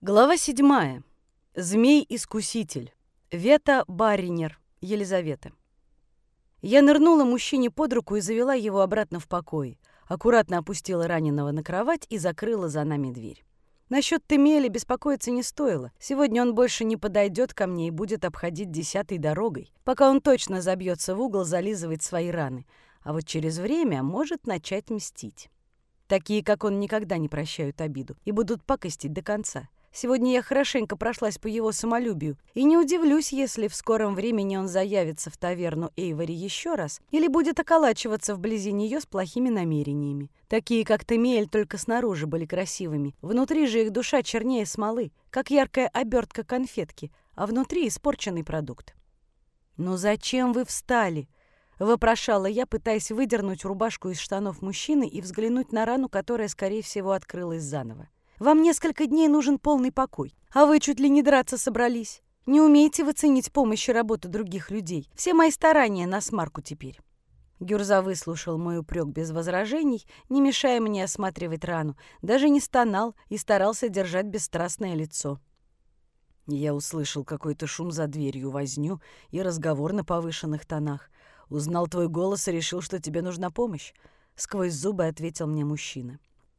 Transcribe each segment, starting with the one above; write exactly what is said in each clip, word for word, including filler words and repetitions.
Глава седьмая. Змей-искуситель. Вета Барринер. Елизавета. Я нырнула мужчине под руку и завела его обратно в покой. Аккуратно опустила раненого на кровать и закрыла за нами дверь. Насчет Темиэля беспокоиться не стоило. Сегодня он больше не подойдет ко мне и будет обходить десятой дорогой, пока он точно забьется в угол зализывать свои раны. А вот через время может начать мстить. Такие, как он, никогда не прощают обиду и будут пакостить до конца. Сегодня я хорошенько прошлась по его самолюбию, и не удивлюсь, если в скором времени он заявится в таверну Эйвори еще раз или будет околачиваться вблизи нее с плохими намерениями. Такие, как Темиэль, только снаружи были красивыми, внутри же их душа чернее смолы, как яркая обертка конфетки, а внутри испорченный продукт. «Ну зачем вы встали?» — вопрошала я, пытаясь выдернуть рубашку из штанов мужчины и взглянуть на рану, которая, скорее всего, открылась заново. Вам несколько дней нужен полный покой, а вы чуть ли не драться собрались. Не умеете вы ценить помощь и работу других людей. Все мои старания на смарку теперь». Гюрза выслушал мой упрек без возражений, не мешая мне осматривать рану, даже не стонал и старался держать бесстрастное лицо. Я услышал какой-то шум за дверью, возню и разговор на повышенных тонах. Узнал твой голос и решил, что тебе нужна помощь. Сквозь зубы ответил мне мужчина.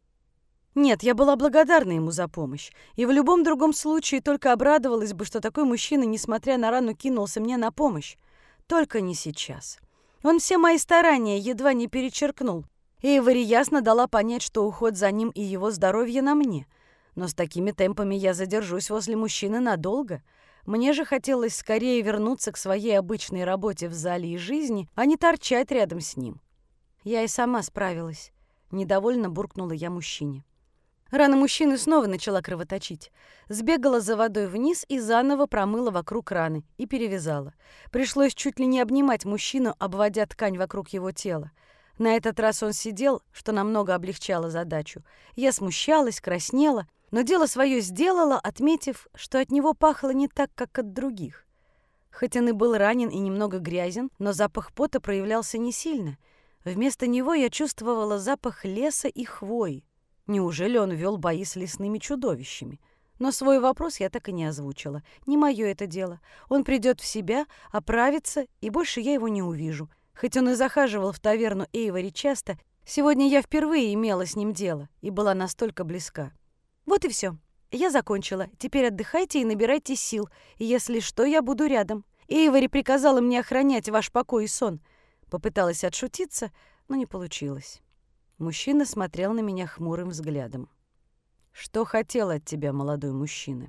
Нет, я была благодарна ему за помощь, и в любом другом случае только обрадовалась бы, что такой мужчина, несмотря на рану, кинулся мне на помощь. Только не сейчас. Он все мои старания едва не перечеркнул. Эйвори ясно дала понять, что уход за ним и его здоровье на мне. Но с такими темпами я задержусь возле мужчины надолго. Мне же хотелось скорее вернуться к своей обычной работе в зале и жизни, а не торчать рядом с ним. Я и сама справилась. Недовольно буркнула я мужчине. Рана мужчины снова начала кровоточить. Сбегала за водой вниз и заново промыла вокруг раны и перевязала. Пришлось чуть ли не обнимать мужчину, обводя ткань вокруг его тела. На этот раз он сидел, что намного облегчало задачу. Я смущалась, краснела, но дело свое сделала, отметив, что от него пахло не так, как от других. Хоть он и был ранен и немного грязен, но запах пота проявлялся не сильно. Вместо него я чувствовала запах леса и хвои. Неужели он вел бои с лесными чудовищами? Но свой вопрос я так и не озвучила. Не мое это дело. Он придет в себя, оправится, и больше я его не увижу. Хоть он и захаживал в таверну Эйвори часто, сегодня я впервые имела с ним дело и была настолько близка. Вот и все. Я закончила. Теперь отдыхайте и набирайте сил. И если что, я буду рядом. Эйвори приказала мне охранять ваш покой и сон. Попыталась отшутиться, но не получилось. Мужчина смотрел на меня хмурым взглядом. «Что хотел от тебя молодой мужчина?»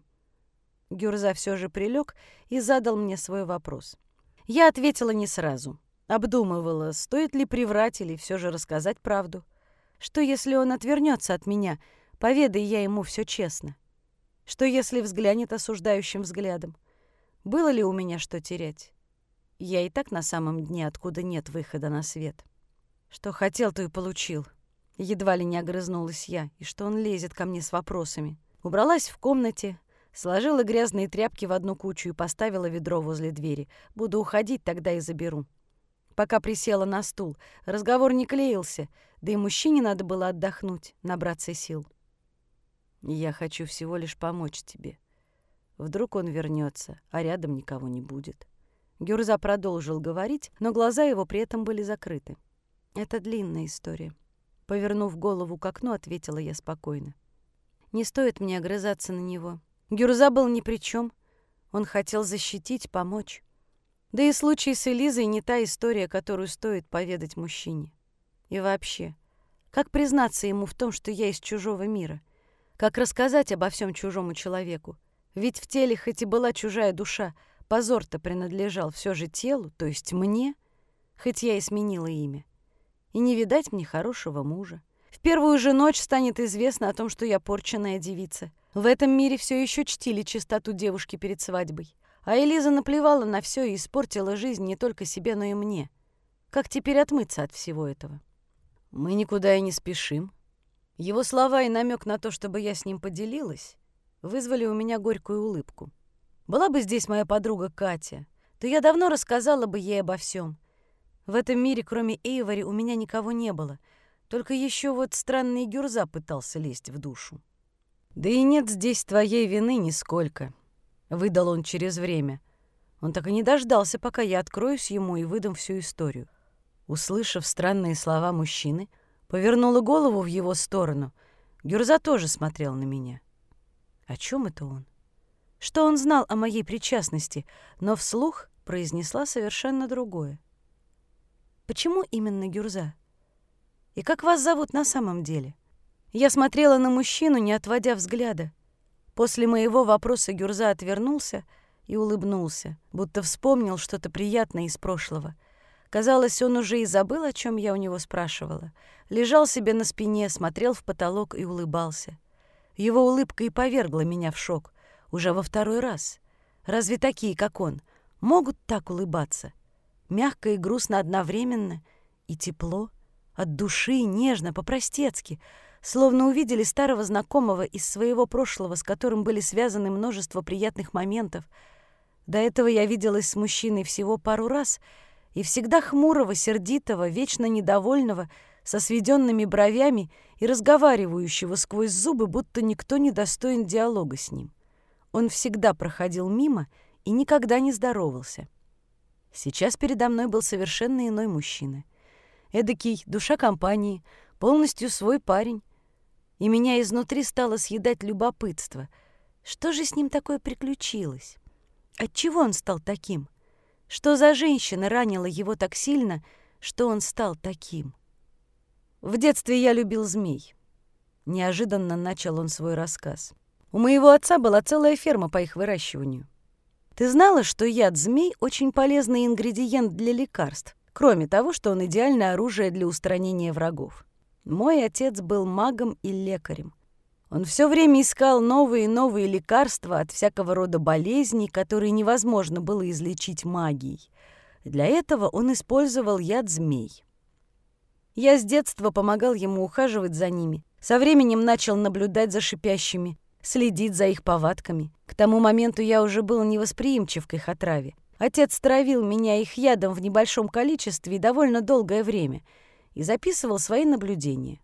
Гюрза все же прилег и задал мне свой вопрос. Я ответила не сразу. Обдумывала, стоит ли приврать или все же рассказать правду. Что, если он отвернется от меня, поведай я ему все честно? Что, если взглянет осуждающим взглядом? Было ли у меня что терять? Я и так на самом дне, откуда нет выхода на свет. Что хотел, то и получил. Едва ли не огрызнулась я, и что он лезет ко мне с вопросами. Убралась в комнате, сложила грязные тряпки в одну кучу и поставила ведро возле двери. Буду уходить, тогда и заберу. Пока присела на стул, разговор не клеился, да и мужчине надо было отдохнуть, набраться сил. Я хочу всего лишь помочь тебе. Вдруг он вернется, а рядом никого не будет. Гюрза продолжил говорить, но глаза его при этом были закрыты. Это длинная история. Повернув голову к окну, ответила я спокойно. Не стоит мне огрызаться на него. Гюрза был ни при чем. Он хотел защитить, помочь. Да и случай с Элизой не та история, которую стоит поведать мужчине. И вообще, как признаться ему в том, что я из чужого мира? Как рассказать обо всем чужому человеку? Ведь в теле хоть и была чужая душа, позор-то принадлежал все же телу, то есть мне, хоть я и сменила имя. И не видать мне хорошего мужа. В первую же ночь станет известно о том, что я порченная девица. В этом мире все еще чтили чистоту девушки перед свадьбой. А Элиза наплевала на все и испортила жизнь не только себе, но и мне. Как теперь отмыться от всего этого? Мы никуда и не спешим. Его слова и намек на то, чтобы я с ним поделилась, вызвали у меня горькую улыбку. Была бы здесь моя подруга Катя, то я давно рассказала бы ей обо всем. В этом мире, кроме Эйвори, у меня никого не было. Только еще вот странный Гюрза пытался лезть в душу. «Да и нет здесь твоей вины нисколько», — выдал он через время. Он так и не дождался, пока я откроюсь ему и выдам всю историю. Услышав странные слова мужчины, повернула голову в его сторону. Гюрза тоже смотрел на меня. О чем это он? Что он знал о моей причастности, но вслух произнесла совершенно другое. «Почему именно Гюрза? И как вас зовут на самом деле?» Я смотрела на мужчину, не отводя взгляда. После моего вопроса Гюрза отвернулся и улыбнулся, будто вспомнил что-то приятное из прошлого. Казалось, он уже и забыл, о чем я у него спрашивала. Лежал себе на спине, смотрел в потолок и улыбался. Его улыбка и повергла меня в шок. Уже во второй раз. Разве такие, как он, могут так улыбаться? Мягко и грустно одновременно, и тепло, от души, нежно, по-простецки, словно увидели старого знакомого из своего прошлого, с которым были связаны множество приятных моментов. До этого я виделась с мужчиной всего пару раз, и всегда хмурого, сердитого, вечно недовольного, со сведенными бровями и разговаривающего сквозь зубы, будто никто не достоин диалога с ним. Он всегда проходил мимо и никогда не здоровался. Сейчас передо мной был совершенно иной мужчина. Эдакий душа компании, полностью свой парень. И меня изнутри стало съедать любопытство. Что же с ним такое приключилось? Отчего он стал таким? Что за женщина ранила его так сильно, что он стал таким? В детстве я любил змей. Неожиданно начал он свой рассказ. У моего отца была целая ферма по их выращиванию. Ты знала, что яд змей — очень полезный ингредиент для лекарств, кроме того, что он идеальное оружие для устранения врагов? Мой отец был магом и лекарем. Он все время искал новые и новые лекарства от всякого рода болезней, которые невозможно было излечить магией. Для этого он использовал яд змей. Я с детства помогал ему ухаживать за ними. Со временем начал наблюдать за шипящими, следить за их повадками. К тому моменту я уже был невосприимчив к их отраве. Отец травил меня их ядом в небольшом количестве и довольно долгое время и записывал свои наблюдения.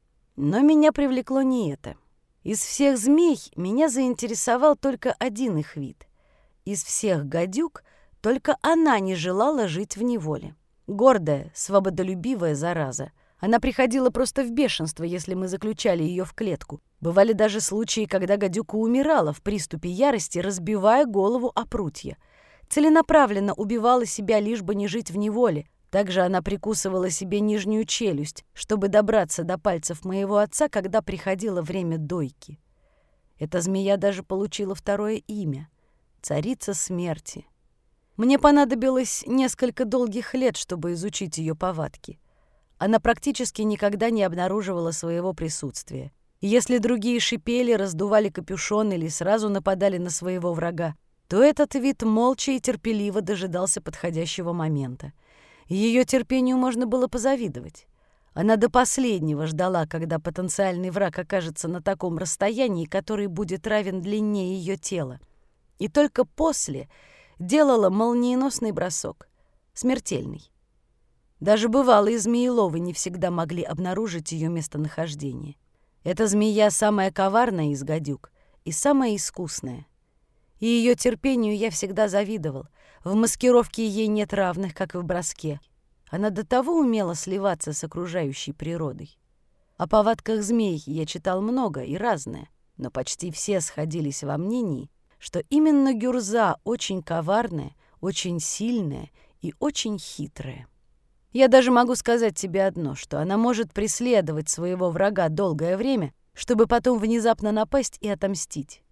Но меня привлекло не это. Из всех змей меня заинтересовал только один их вид. Из всех гадюк только она не желала жить в неволе. Гордая, свободолюбивая зараза. Она приходила просто в бешенство, если мы заключали ее в клетку. Бывали даже случаи, когда гадюка умирала в приступе ярости, разбивая голову о прутья. Целенаправленно убивала себя, лишь бы не жить в неволе. Также она прикусывала себе нижнюю челюсть, чтобы добраться до пальцев моего отца, когда приходило время дойки. Эта змея даже получила второе имя — царица смерти. Мне понадобилось несколько долгих лет, чтобы изучить ее повадки. Она практически никогда не обнаруживала своего присутствия. И если другие шипели, раздували капюшон или сразу нападали на своего врага, то этот вид молча и терпеливо дожидался подходящего момента. Ее терпению можно было позавидовать. Она до последнего ждала, когда потенциальный враг окажется на таком расстоянии, который будет равен длине ее тела. И только после делала молниеносный бросок, смертельный. Даже бывалые змееловы не всегда могли обнаружить ее местонахождение. Эта змея самая коварная из гадюк и самая искусная. И ее терпению я всегда завидовал. В маскировке ей нет равных, как и в броске. Она до того умела сливаться с окружающей природой. О повадках змей я читал много и разное, но почти все сходились во мнении, что именно Гюрза очень коварная, очень сильная и очень хитрая. Я даже могу сказать тебе одно, что она может преследовать своего врага долгое время, чтобы потом внезапно напасть и отомстить.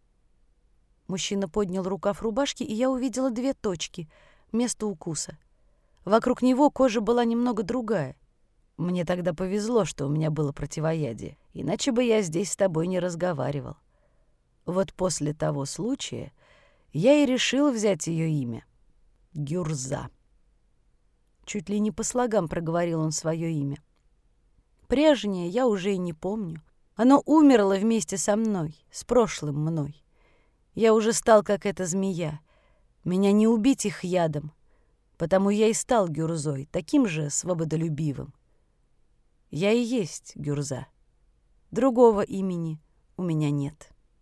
Мужчина поднял рукав рубашки, и я увидела две точки, место укуса. Вокруг него кожа была немного другая. Мне тогда повезло, что у меня было противоядие, иначе бы я здесь с тобой не разговаривал. Вот после того случая я и решил взять ее имя — Гюрза. Чуть ли не по слогам проговорил он свое имя. Прежнее я уже и не помню. Оно умерло вместе со мной, с прошлым мной. Я уже стал, как эта змея. Меня не убить их ядом, потому я и стал Гюрзой, таким же свободолюбивым. Я и есть Гюрза. Другого имени у меня нет.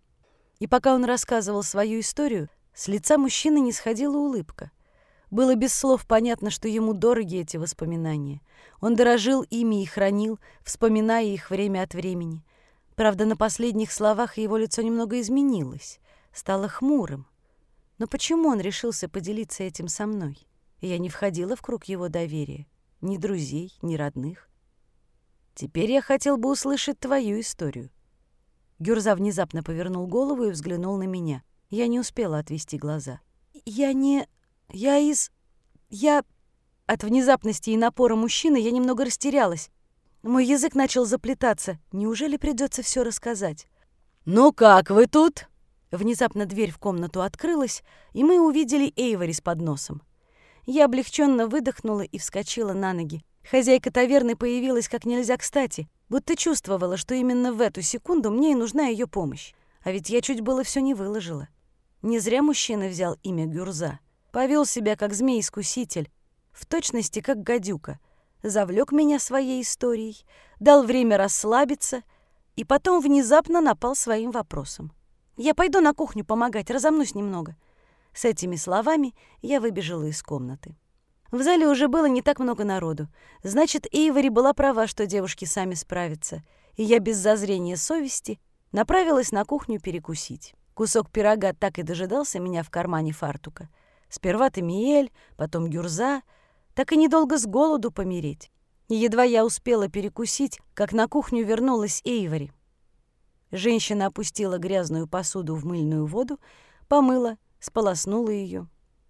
И пока он рассказывал свою историю, с лица мужчины не сходила улыбка. Было без слов понятно, что ему дороги эти воспоминания. Он дорожил ими и хранил, вспоминая их время от времени. Правда, на последних словах его лицо немного изменилось, стало хмурым. Но почему он решился поделиться этим со мной? Я не входила в круг его доверия, ни друзей, ни родных. Теперь я хотел бы услышать твою историю. Гюрза внезапно повернул голову и взглянул на меня. Я не успела отвести глаза. «Я не... Я из... Я...» От внезапности и напора мужчины я немного растерялась. Мой язык начал заплетаться. Неужели придется все рассказать? «Ну как вы тут?» Внезапно дверь в комнату открылась, и мы увидели Эйвори с подносом. Я облегченно выдохнула и вскочила на ноги. Хозяйка таверны появилась как нельзя кстати, будто чувствовала, что именно в эту секунду мне и нужна ее помощь. А ведь я чуть было все не выложила. Не зря мужчина взял имя Гюрза. Повел себя как змей-искуситель, в точности как гадюка. Завлек меня своей историей, дал время расслабиться и потом внезапно напал своим вопросом. «Я пойду на кухню помогать, разомнусь немного». С этими словами я выбежала из комнаты. В зале уже было не так много народу. Значит, Эйвори была права, что девушки сами справятся. И я без зазрения совести направилась на кухню перекусить. Кусок пирога так и дожидался меня в кармане фартука. Сперва Тамиэль, потом Гюрза. Так и недолго с голоду помереть. И едва я успела перекусить, как на кухню вернулась Эйвори. Женщина опустила грязную посуду в мыльную воду, помыла, сполоснула ее.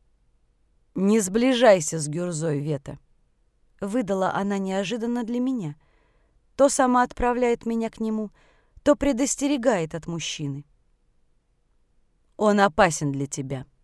«Не сближайся с Гюрзой, Вета», — выдала она неожиданно для меня. То сама отправляет меня к нему, то предостерегает от мужчины. «Он опасен для тебя».